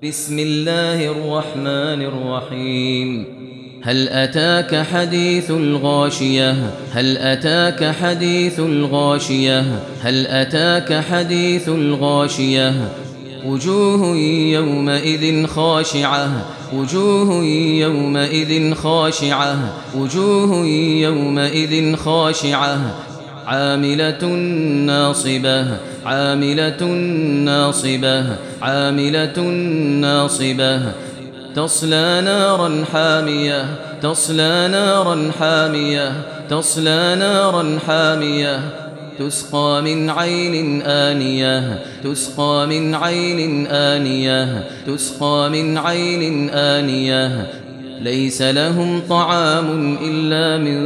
بسم الله الرحمن الرحيم. هل أتاك حديث الغاشية؟ هل أتاك حديث الغاشية؟ هل أتاك حديث الغاشية؟ وجوه يومئذ خاشعة، وجوه يومئذ خاشعة، وجوه يومئذ خاشعة، عاملة ناصبة، عاملة ناصبة، عاملة ناصبة، تصلى نارا حامية، تصلى نارا حامية، تصلى نارا حامية، تسقى من عين آنية، تسقى من عين آنية، تسقى من عين آنية، ليس لهم طعام إلا من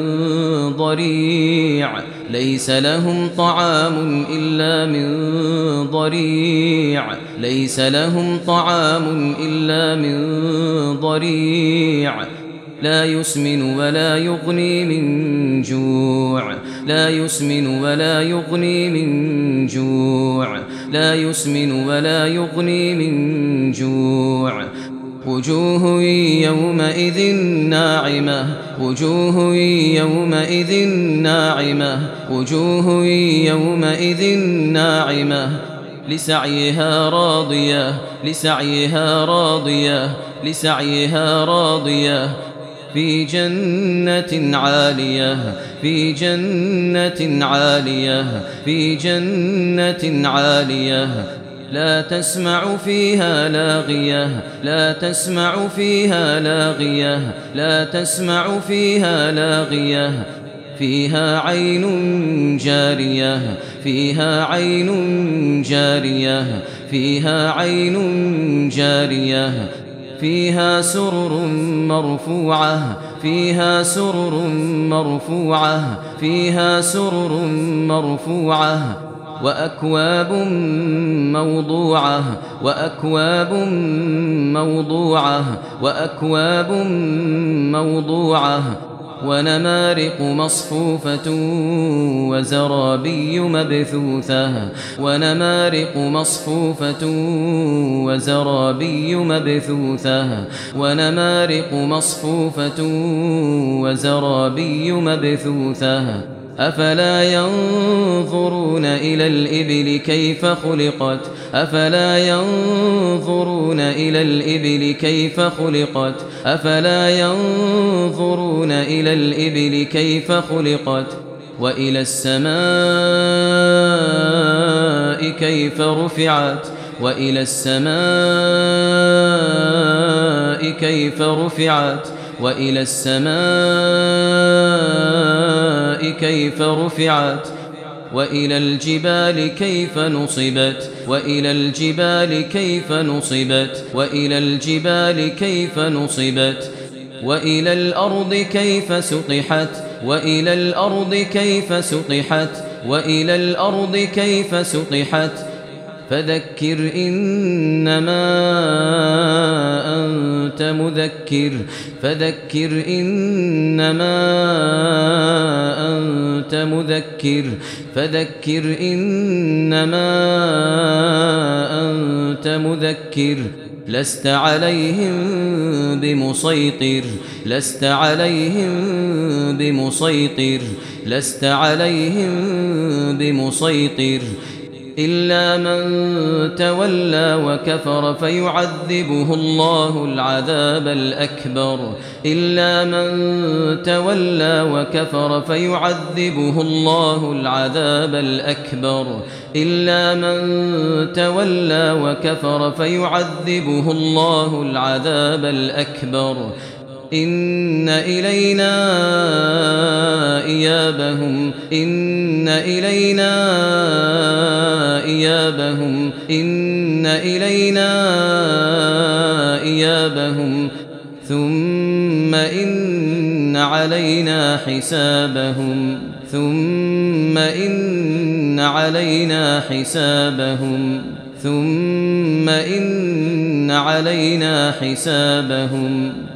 ضريع، ليس لهم طعام إلا من ضريع، ليس لهم طعام إلا من ضريع، لا يسمن ولا يغني من جوع، لا يسمن ولا يغني من جوع، لا يسمن ولا يغني من جوع، وجوه يومئذ ناعمة، وجوه يومئذ ناعمة، وجوه يومئذ ناعمة، لسعيها راضية، لسعيها راضية، لسعيها راضية، في جنة عالية، في جنة عالية، في جنة عالية، لا تسمع فيها لاغية، لا تسمع فيها لاغية، لا تسمع فيها لاغية، فيها عين جارية، فيها عين جارية، فيها عين جارية، فيها سرر مرفوعة، فيها سرر مرفوعة، فيها سرر مرفوعة، وأكواب موضوعة، وأكواب موضوعة، وأكواب موضوعة، ونمارق مصفوفة وزرابي مبثوثة، ونمارق مصفوفة وزرابي مبثوثة، ونمارق مصفوفة وزرابي مبثوثة، أفلا ينظرون إلى الإبل كيف خلقت، أفلا ينظرون إلى الإبل كيف خلقت، أفلا ينظرون إلى الإبل كيف خلقت، وإلى السماء كيف رفعت، وإلى السماء كيف رفعت، وإلى السماء كيف رفعت، وإلى الجبال كيف نصبت، وإلى الجبال كيف نصبت، وإلى الجبال كيف نصبت، وإلى الأرض كيف سطحت، وإلى الأرض كيف سطحت، وإلى الأرض كيف سطحت، فذكر إنما أنت مذكر، فذكر إنما أنت مذكر، فذكر إنما أنت مذكر، لست عليهم بمسيطر، لست عليهم بمسيطر، لست عليهم بمسيطر، إلا من تولى وكفر فيعذبه الله العذاب الأكبر، إلا من تولى وكفر فيعذبه الله العذاب الأكبر، إلا من تولى وكفر فيعذبه الله العذاب الأكبر، إن إلينا إيابهم، إن إلينا إيابهم، إن إلينا إيابهم، ثم إن علينا حسابهم، ثم إن علينا حسابهم، ثم إن علينا حسابهم.